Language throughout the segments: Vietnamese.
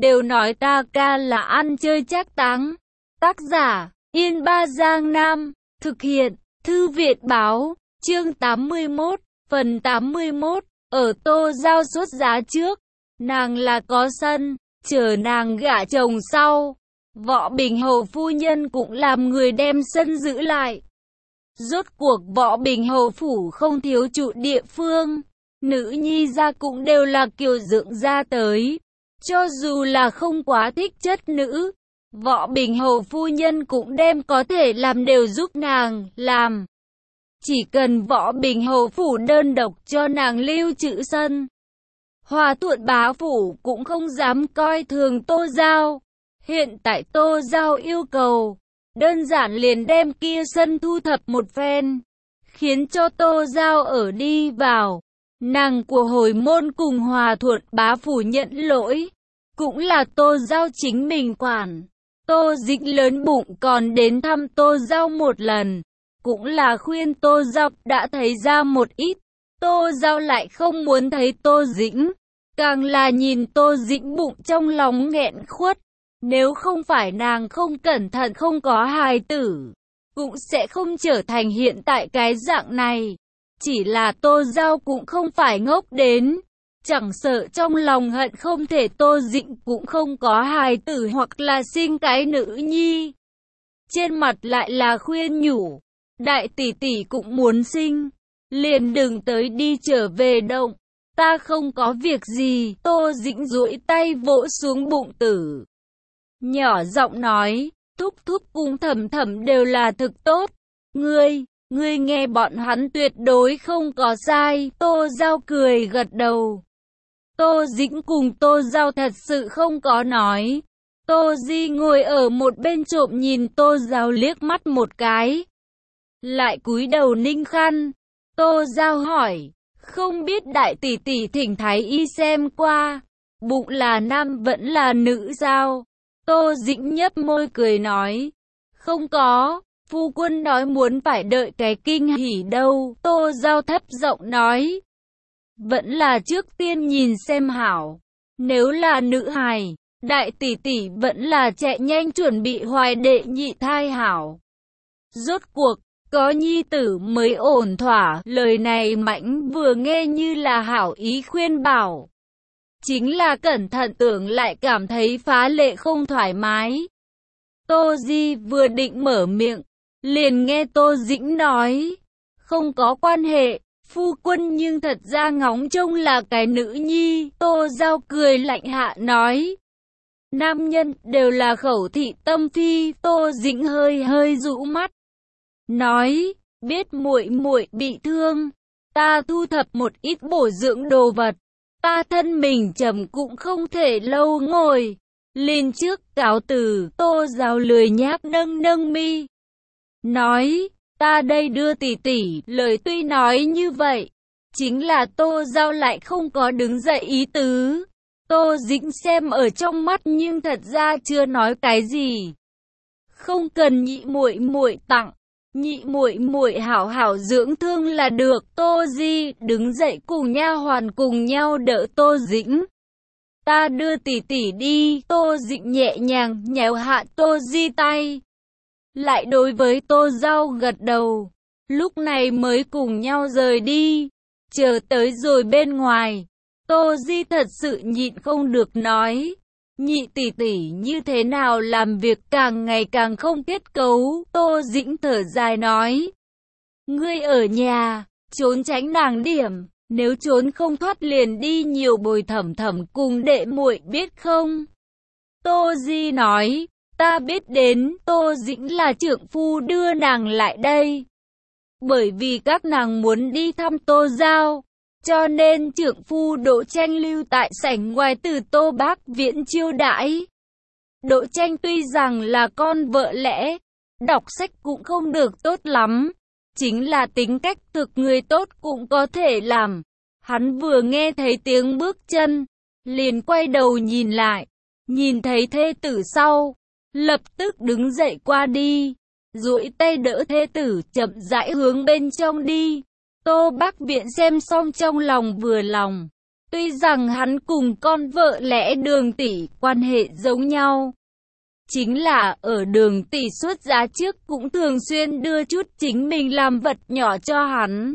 đều nói ta ca là ăn chơi trác táng. Tác giả, Yên Ba Giang Nam. Thực hiện, Thư viện báo, chương 81, phần 81. Ở Tô Giao xuất giá trước, nàng là có sân, chờ nàng gả chồng sau. Võ Bình Hầu phu nhân cũng làm người đem sân giữ lại. Rốt cuộc Võ Bình Hầu phủ không thiếu trụ địa phương, nữ nhi gia cũng đều là kiều dưỡng ra tới. Cho dù là không quá thích chất nữ, Võ Bình Hầu phu nhân cũng đem có thể làm đều giúp nàng làm. Chỉ cần Võ Bình Hầu phủ đơn độc cho nàng lưu trữ sân. Hòa Thuận bá phủ cũng không dám coi thường Tô Giao. Hiện tại Tô Giao yêu cầu, đơn giản liền đem kia sân thu thập một phen, khiến cho Tô Giao ở đi vào. Nàng của hồi môn cùng Hòa Thuận bá phủ nhận lỗi, cũng là Tô Giao chính mình quản. Tô Dĩnh lớn bụng còn đến thăm Tô Giao một lần, cũng là khuyên Tô Giao đã thấy ra một ít. Tô Giao lại không muốn thấy Tô Dĩnh, càng là nhìn Tô Dĩnh bụng trong lòng nghẹn khuất. Nếu không phải nàng không cẩn thận không có hài tử, cũng sẽ không trở thành hiện tại cái dạng này. Chỉ là Tô Giao cũng không phải ngốc đến, chẳng sợ trong lòng hận không thể Tô Dĩnh cũng không có hài tử hoặc là sinh cái nữ nhi. Trên mặt lại là khuyên nhủ, đại tỷ tỷ cũng muốn sinh, liền đừng tới đi trở về động, ta không có việc gì. Tô Dĩnh duỗi tay vỗ xuống bụng tử, nhỏ giọng nói, thúc thúc cùng thầm thầm đều là thực tốt. Ngươi nghe bọn hắn tuyệt đối không có sai. Tô Giao cười gật đầu. Tô Dĩnh cùng Tô Giao thật sự không có nói. Tô Di ngồi ở một bên trộm nhìn Tô Giao liếc mắt một cái, lại cúi đầu ninh khăn. Tô Giao hỏi, không biết đại tỷ tỷ thỉnh thái y xem qua, bụng là nam vẫn là nữ sao? Tô Dĩnh nhấp môi cười nói, không có, phu quân nói muốn phải đợi cái kinh hỉ đâu. Tô Giao thấp giọng nói, vẫn là trước tiên nhìn xem hảo, nếu là nữ hài, đại tỷ tỷ vẫn là chạy nhanh chuẩn bị hoài đệ nhị thai hảo. Rốt cuộc, có nhi tử mới ổn thỏa. Lời này Mãnh vừa nghe như là hảo ý khuyên bảo, chính là cẩn thận tưởng lại cảm thấy phá lệ không thoải mái. Tô Di vừa định mở miệng, liền nghe Tô Dĩnh nói, không có quan hệ, phu quân nhưng thật ra ngóng trông là cái nữ nhi. Tô Giao cười lạnh hạ nói, nam nhân đều là khẩu thị tâm phi. Tô Dĩnh hơi rũ mắt, nói, biết muội muội bị thương, ta thu thập một ít bổ dưỡng đồ vật. Ta thân mình trầm cũng không thể lâu ngồi, lên trước cáo từ. Tô Giao lười nhác nâng mi, nói, ta đây đưa tỷ tỷ. Lời tuy nói như vậy, chính là Tô Giao lại không có đứng dậy ý tứ. Tô Dĩnh xem ở trong mắt nhưng thật ra chưa nói cái gì. Không cần nhị muội muội tặng, nhị muội muội hảo hảo dưỡng thương là được. Tô Di đứng dậy cùng nha hoàn cùng nhau đỡ Tô Dĩnh. Ta đưa tỷ tỷ đi. Tô Dĩnh nhẹ nhàng nhéo hạ Tô Di tay, lại đối với Tô Giao gật đầu, lúc này mới cùng nhau rời đi. Chờ tới rồi bên ngoài, Tô Di thật sự nhịn không được nói, nhị tỷ tỷ như thế nào làm việc càng ngày càng không kết cấu. Tô Dĩnh thở dài nói, ngươi ở nhà, trốn tránh nàng điểm, nếu trốn không thoát liền đi nhiều bồi thẩm thẩm cùng đệ muội biết không? Tô Di nói, ta biết đến. Tô Dĩnh là trượng phu đưa nàng lại đây, bởi vì các nàng muốn đi thăm Tô Giao, cho nên trượng phu Đỗ Tranh lưu tại sảnh ngoài từ Tô Bác Viễn chiêu đãi. Đỗ Tranh tuy rằng là con vợ lẽ, đọc sách cũng không được tốt lắm, chính là tính cách thực người tốt cũng có thể làm. Hắn vừa nghe thấy tiếng bước chân, liền quay đầu nhìn lại, nhìn thấy thê tử sau, lập tức đứng dậy qua đi, duỗi tay đỡ thê tử chậm rãi hướng bên trong đi. Tô Bác Viễn xem xong trong lòng vừa lòng, Tuy rằng hắn cùng con vợ lẽ Đường tỷ quan hệ giống nhau, chính là ở Đường tỷ xuất giá trước cũng thường xuyên đưa chút chính mình làm vật nhỏ cho hắn.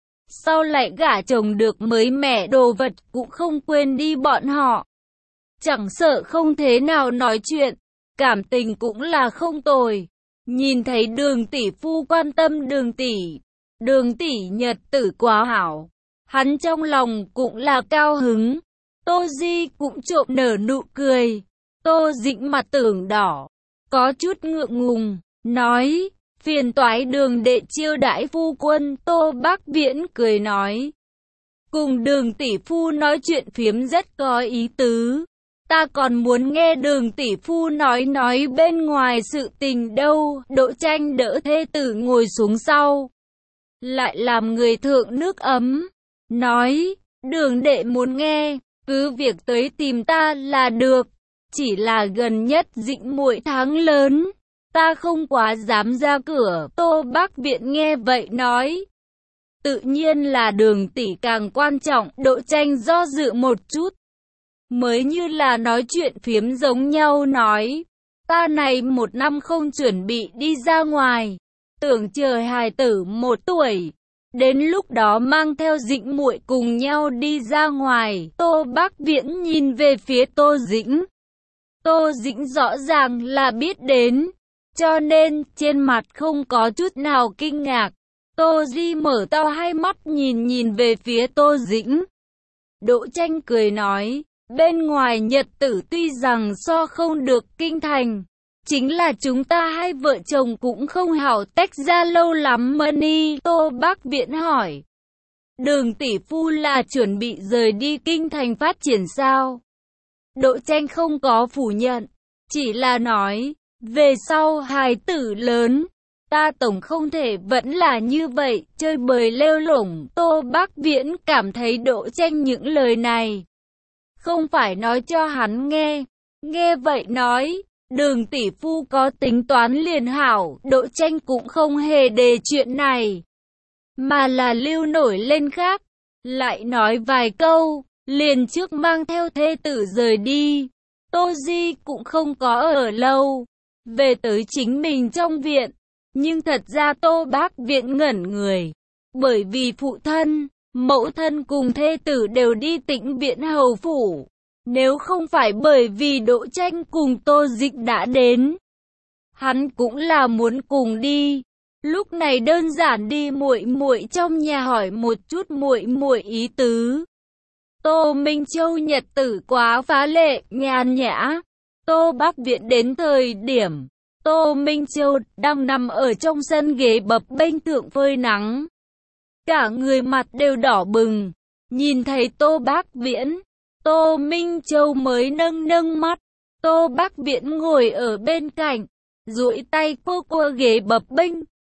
Sau lại gả chồng được mới mẻ đồ vật cũng không quên đi bọn họ. Chẳng sợ không thế nào nói chuyện, cảm tình cũng là không tồi. Nhìn thấy Đường tỷ phu quan tâm Đường tỷ nhật tử quá hảo, hắn trong lòng cũng là cao hứng. Tô Di cũng trộm nở nụ cười. Tô Dĩnh mặt tưởng đỏ, có chút ngượng ngùng, nói, phiền toái Đường đệ chiêu đãi phu quân. Tô Bác Viễn cười nói, cùng Đường tỷ phu nói chuyện phiếm rất có ý tứ. Ta còn muốn nghe Đường tỷ phu nói bên ngoài sự tình đâu. Đỗ Tranh đỡ thê tử ngồi xuống sau, lại làm người thượng nước ấm, nói, Đường đệ muốn nghe, cứ việc tới tìm ta là được. Chỉ là gần nhất Dĩnh muội tháng lớn, ta không quá dám ra cửa. Tô Bác Viễn nghe vậy nói, tự nhiên là Đường tỷ càng quan trọng. Đỗ Tranh do dự một chút, mới như là nói chuyện phiếm giống nhau nói, ta này 1 năm không chuẩn bị đi ra ngoài, tưởng chờ hài tử 1 tuổi, đến lúc đó mang theo Dĩnh muội cùng nhau đi ra ngoài. Tô Bác Viễn nhìn về phía Tô Dĩnh. Tô Dĩnh rõ ràng là biết đến, cho nên trên mặt không có chút nào kinh ngạc. Tô Di mở to hai mắt nhìn về phía Tô Dĩnh. Đỗ Tranh cười nói, bên ngoài nhật tử tuy rằng so không được kinh thành, chính là chúng ta hai vợ chồng cũng không hảo tách ra lâu lắm mà đi. Tô Bác Viễn hỏi, Đường tỷ phu là chuẩn bị rời đi kinh thành phát triển sao? Đỗ Tranh không có phủ nhận, chỉ là nói, về sau hài tử lớn, ta tổng không thể vẫn là như vậy, chơi bời lêu lổng. Tô Bác Viễn cảm thấy Đỗ Tranh những lời này không phải nói cho hắn nghe. Nghe vậy nói, Đường tỷ phu có tính toán liền hảo. Đỗ Tranh cũng không hề đề chuyện này, mà là lưu nổi lên khác, lại nói vài câu, liền trước mang theo thê tử rời đi. Tô Di cũng không có ở lâu, về tới chính mình trong viện. Nhưng thật ra Tô Bác Viễn ngẩn người, bởi vì phụ thân, mẫu thân cùng thê tử đều đi Tĩnh Viện hầu phủ. Nếu không phải bởi vì Đỗ Tranh cùng Tô Dĩnh đã đến, hắn cũng là muốn cùng đi. Lúc này đơn giản đi muội muội trong nhà hỏi một chút muội muội ý tứ. Tô Minh Châu nhật tử quá phá lệ, nhàn nhã. Tô Bác Viễn đến thời điểm, Tô Minh Châu đang nằm ở trong sân ghế bập bênh thượng phơi nắng. Cả người mặt đều đỏ bừng. Nhìn thấy Tô Bác Viễn, Tô Minh Châu mới nâng mắt. Tô Bác Viễn ngồi ở bên cạnh, duỗi tay qua ghế bập bênh,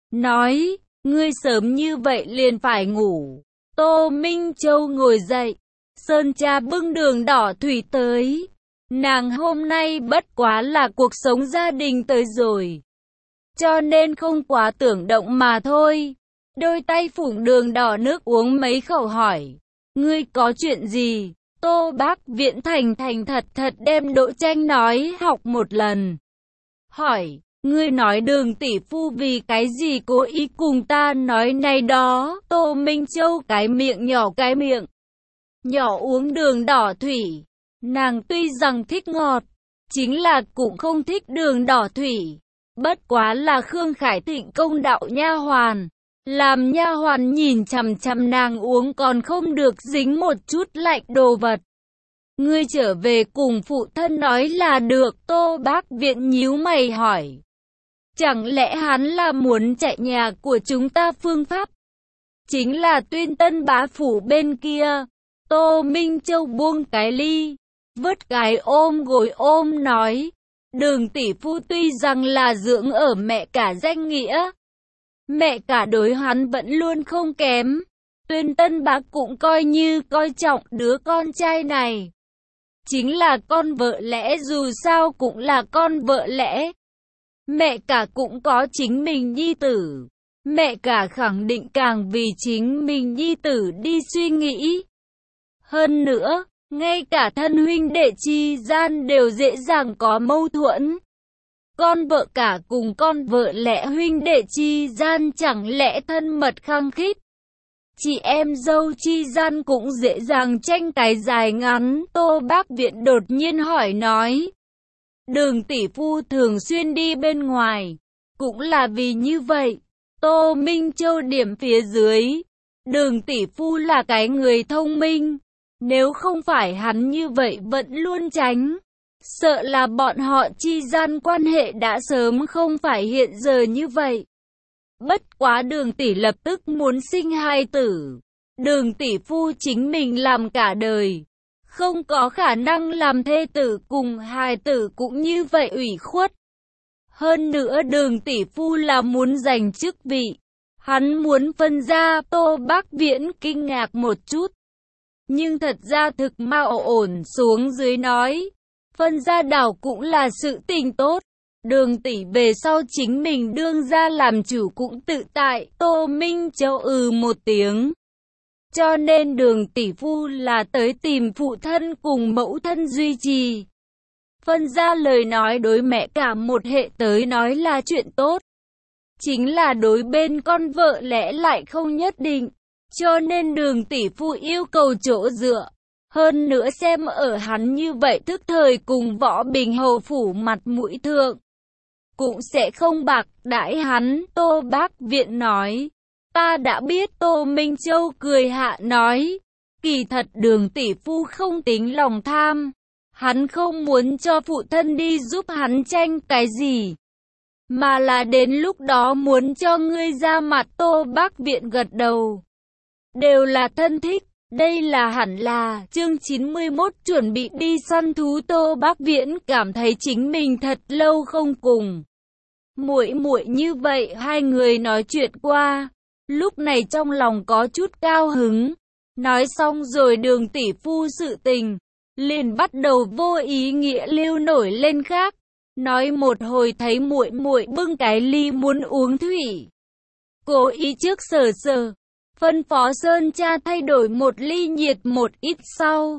nói, ngươi sớm như vậy liền phải ngủ. Tô Minh Châu ngồi dậy, Sơn cha bưng đường đỏ thủy tới. Nàng hôm nay bất quá là cuộc sống gia đình tới rồi, cho nên không quá tưởng động mà thôi. Đôi tay phủng đường đỏ nước uống mấy khẩu hỏi, ngươi có chuyện gì? Tô Bác Viễn thành thật đem Đỗ Tranh nói học một lần. Hỏi, ngươi nói Đường tỷ phu vì cái gì cố ý cùng ta nói này đó? Tô Minh Châu cái miệng nhỏ uống đường đỏ thủy. Nàng tuy rằng thích ngọt, chính là cũng không thích đường đỏ thủy. Bất quá là Khương Khải Thịnh công đạo nha hoàn, làm nha hoàn nhìn chằm chằm nàng uống còn không được dính một chút lạnh đồ vật. Ngươi trở về cùng phụ thân nói là được. Tô Bác Viễn nhíu mày hỏi, chẳng lẽ hắn là muốn chạy nhà của chúng ta phương pháp? Chính là Tuyên Tân bá phủ bên kia. Tô Minh Châu buông cái ly, vớt cái ôm gối ôm nói, Đường tỷ phu tuy rằng là dưỡng ở mẹ cả danh nghĩa, mẹ cả đối hắn vẫn luôn không kém. Tuyên Tân bá cũng coi như coi trọng đứa con trai này. Chính là con vợ lẽ, dù sao cũng là con vợ lẽ. Mẹ cả cũng có chính mình nhi tử. Mẹ cả khẳng định càng vì chính mình nhi tử đi suy nghĩ. Hơn nữa, ngay cả thân huynh đệ chi gian đều dễ dàng có mâu thuẫn. Con vợ cả cùng con vợ lẽ huynh đệ chi gian chẳng lẽ thân mật khăng khít. Chị em dâu chi gian cũng dễ dàng tranh cái dài ngắn. Tô Bác Viện đột nhiên hỏi nói. Đường tỷ phu thường xuyên đi bên ngoài. Cũng là vì như vậy. Tô Minh Châu điểm phía dưới. Đường tỷ phu là cái người thông minh. Nếu không phải hắn như vậy vẫn luôn tránh. Sợ là bọn họ chi gian quan hệ đã sớm không phải hiện giờ như vậy. Bất quá Đường tỷ lập tức muốn sinh hài tử. Đường tỷ phu chính mình làm cả đời. Không có khả năng làm thê tử cùng hài tử cũng như vậy ủy khuất. Hơn nữa Đường tỷ phu là muốn giành chức vị. Hắn muốn phân ra. Tô Bác Viễn kinh ngạc một chút. Nhưng thật ra thực mau ổn xuống dưới nói. Phân ra đảo cũng là sự tình tốt. Đường tỷ về sau chính mình đương ra làm chủ cũng tự tại. Tô Minh Châu một tiếng. Cho nên Đường tỷ phu là tới tìm phụ thân cùng mẫu thân duy trì. Phân ra lời nói đối mẹ cả một hệ tới nói là chuyện tốt. Chính là đối bên con vợ lẽ lại không nhất định. Cho nên Đường tỷ phu yêu cầu chỗ dựa. Hơn nữa xem ở hắn như vậy tức thời cùng Võ Bình hầu phủ mặt mũi thượng. Cũng sẽ không bạc đãi hắn. Tô Bác Viện nói. Ta đã biết. Tô Minh Châu cười hạ nói. Kỳ thật Đường tỷ phu không tính lòng tham. Hắn không muốn cho phụ thân đi giúp hắn tranh cái gì. Mà là đến lúc đó muốn cho ngươi ra mặt. Tô Bác Viện gật đầu. Đều là thân thích. Đây là hẳn là. Chương 91 chuẩn bị đi săn thú. Tô Bác Viễn cảm thấy chính mình thật lâu không cùng muội muội như vậy hai người nói chuyện qua. Lúc này trong lòng có chút cao hứng. Nói xong rồi Đường tỷ phu sự tình. Liền bắt đầu vô ý nghĩa lưu nổi lên khác. Nói một hồi thấy muội muội bưng cái ly muốn uống thủy. Cố ý trước sờ sờ. Phân phó Sơn cha thay đổi một ly nhiệt một ít sau.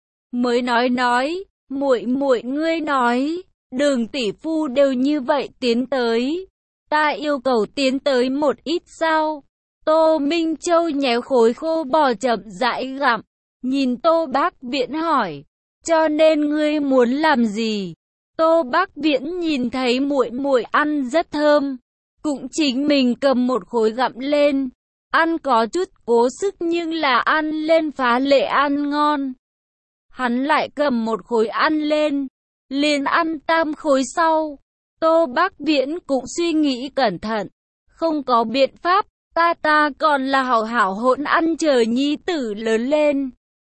Mới nói, muội muội ngươi nói, Đường tỷ phu đều như vậy tiến tới. Ta yêu cầu tiến tới một ít sau. Tô Minh Châu nhéo khối khô bò chậm rãi gặm. Nhìn Tô Bác Viễn hỏi, cho nên ngươi muốn làm gì? Tô Bác Viễn nhìn thấy muội muội ăn rất thơm. Cũng chính mình cầm một khối gặm lên. Ăn có chút cố sức nhưng là ăn lên phá lệ ăn ngon. Hắn lại cầm một khối ăn lên, liền ăn tam khối sau. Tô Bác Viễn cũng suy nghĩ cẩn thận. Không có biện pháp, ta còn là hảo hảo hỗn ăn chờ nhi tử lớn lên.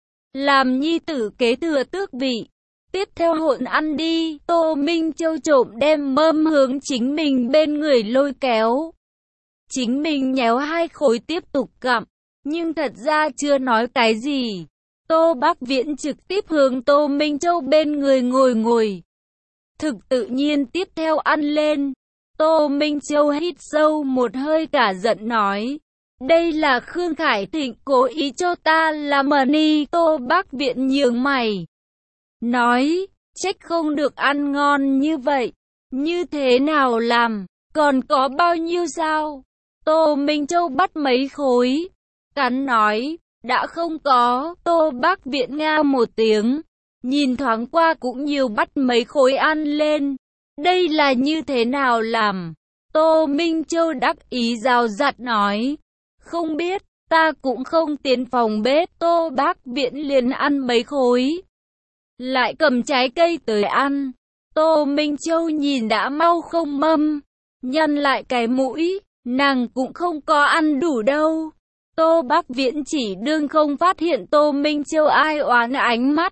Làm nhi tử kế thừa tước vị. Tiếp theo hỗn ăn đi. Tô Minh Châu trộm đem mâm hướng chính mình bên người lôi kéo. Chính mình nhéo hai khối tiếp tục gặm, nhưng thật ra chưa nói cái gì. Tô Bác Viễn trực tiếp hướng Tô Minh Châu bên người ngồi. Thực tự nhiên tiếp theo ăn lên. Tô Minh Châu hít sâu một hơi cả giận nói. Đây là Khương Khải Thịnh cố ý cho ta làm mờ ni. Tô Bác Viễn nhướng mày. Nói, trách không được ăn ngon như vậy. Như thế nào làm, còn có bao nhiêu sao? Tô Minh Châu bắt mấy khối. Cắn nói, đã không có. Tô Bác Viễn nga một tiếng. Nhìn thoáng qua cũng nhiều bắt mấy khối ăn lên. Đây là như thế nào làm? Tô Minh Châu đắc ý rào rạt nói. Không biết, ta cũng không tiến phòng bếp. Tô Bác Viễn liền ăn mấy khối. Lại cầm trái cây tới ăn. Tô Minh Châu nhìn đã mau không mâm. Nhăn lại cái mũi. Nàng cũng không có ăn đủ đâu. Tô Bác Viễn chỉ đương không phát hiện Tô Minh Châu ai oán ánh mắt.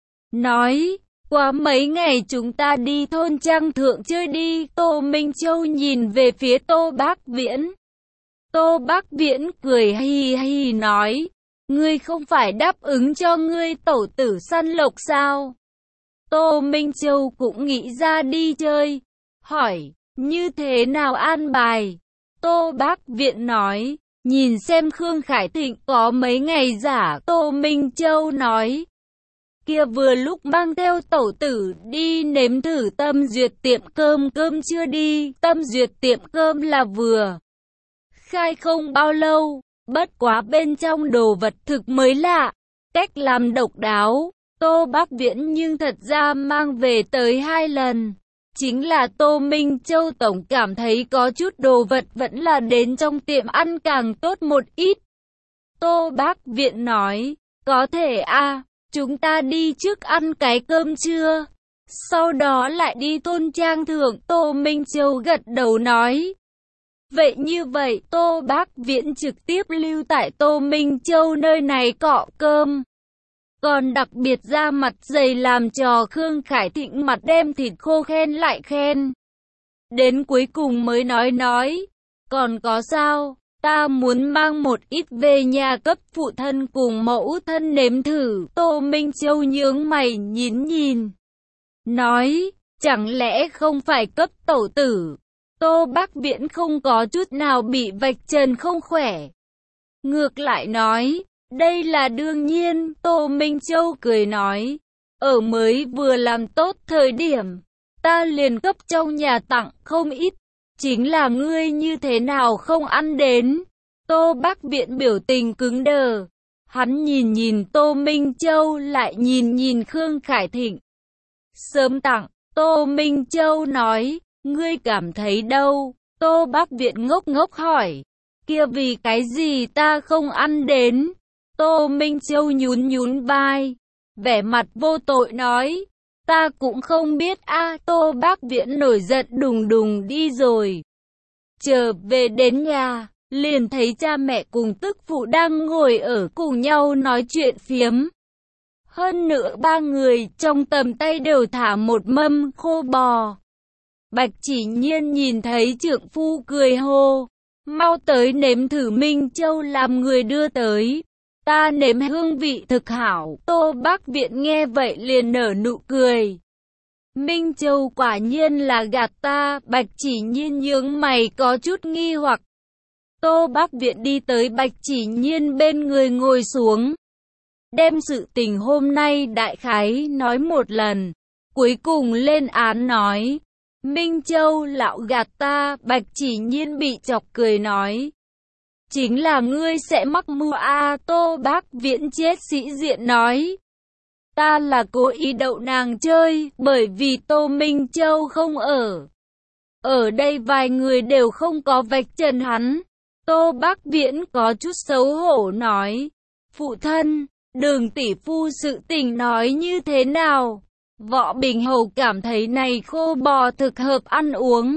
Nói, qua mấy ngày chúng ta đi thôn trang thượng chơi đi. Tô Minh Châu nhìn về phía Tô Bác Viễn. Tô Bác Viễn cười hi hi nói, ngươi không phải đáp ứng cho ngươi tẩu tử săn lộc sao? Tô Minh Châu cũng nghĩ ra đi chơi. Hỏi, như thế nào an bài? Tô Bác Viễn nói, Nhìn xem Khương Khải Thịnh có mấy ngày giả, Tô Minh Châu nói. Kia vừa lúc mang theo tẩu tử đi nếm thử Tâm Duyệt tiệm cơm, cơm chưa đi, Tâm Duyệt tiệm cơm là vừa khai không bao lâu, bất quá bên trong đồ vật thực mới lạ, cách làm độc đáo. Tô Bắc Viễn nhưng thật ra mang về tới 2 lần. Chính là Tô Minh Châu tổng cảm thấy có chút đồ vật vẫn là đến trong tiệm ăn càng tốt một ít. Tô Bắc Viễn nói, có thể a, chúng ta đi trước ăn cái cơm trưa, sau đó lại đi thôn trang thượng. Tô Minh Châu gật đầu nói. Vậy như vậy, Tô Bắc Viễn trực tiếp lưu tại Tô Minh Châu nơi này cọ cơm. Còn đặc biệt ra mặt dày làm cho Khương Khải Thịnh mặt đem thịt khô khen lại khen. Đến cuối cùng mới nói, còn có sao, ta muốn mang một ít về nhà cấp phụ thân cùng mẫu thân nếm thử. Tô Minh Châu nhướng mày nhìn. Nói, chẳng lẽ không phải cấp tẩu tử? Tô Bắc Viễn không có chút nào bị vạch trần không khỏe. Ngược lại nói, đây là đương nhiên. Tô Minh Châu cười nói, ở mới vừa làm tốt thời điểm, ta liền cấp trong nhà tặng không ít, chính là ngươi như thế nào không ăn đến. Tô Bắc Viễn biểu tình cứng đờ, hắn nhìn Tô Minh Châu lại nhìn Khương Khải Thịnh. Sớm tặng. Tô Minh Châu nói, ngươi cảm thấy đâu? Tô Bắc Viễn ngốc hỏi, kia vì cái gì ta không ăn đến? Tô Minh Châu nhún vai, vẻ mặt vô tội nói, ta cũng không biết a. Tô Bắc Viễn nổi giận đùng đi rồi. Trở về đến nhà, liền thấy cha mẹ cùng tức phụ đang ngồi ở cùng nhau nói chuyện phiếm. Hơn nữa 3 người trong tầm tay đều thả một mâm khô bò. Bạch Chỉ Nhiên nhìn thấy trượng phu cười hô, mau tới nếm thử, Minh Châu làm người đưa tới. Ta nếm hương vị thực hảo. Tô Bắc Viễn nghe vậy liền nở nụ cười. Minh Châu quả nhiên là gạt ta. Bạch Chỉ Nhiên nhướng mày có chút nghi hoặc. Tô Bắc Viễn đi tới Bạch Chỉ Nhiên bên người ngồi xuống, đem sự tình hôm nay đại khái nói một lần, cuối cùng lên án nói, Minh Châu lạo gạt ta. Bạch Chỉ Nhiên bị chọc cười nói, chính là ngươi sẽ mắc mưu a. Tô Bắc Viễn chết sĩ diện nói, ta là cố ý đậu nàng chơi, bởi vì Tô Minh Châu không ở. Ở đây vài người đều không có vạch trần hắn. Tô Bắc Viễn có chút xấu hổ nói, phụ thân, Đường tỷ phu sự tình nói như thế nào? Võ Bình Hầu cảm thấy này khô bò thực hợp ăn uống.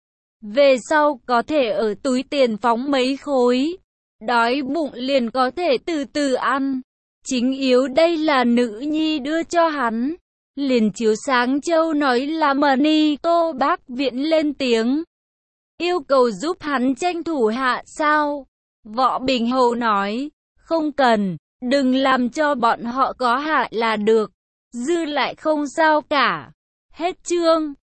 Về sau có thể ở túi tiền phóng mấy khối, đói bụng liền có thể từ từ ăn. Chính yếu đây là nữ nhi đưa cho hắn. Liền chiếu sáng châu nói là money. Tô Bắc Viễn lên tiếng, yêu cầu giúp hắn tranh thủ hạ sao? Võ Bình Hầu nói, không cần, đừng làm cho bọn họ có hạ là được, dư lại không sao cả. Hết chương.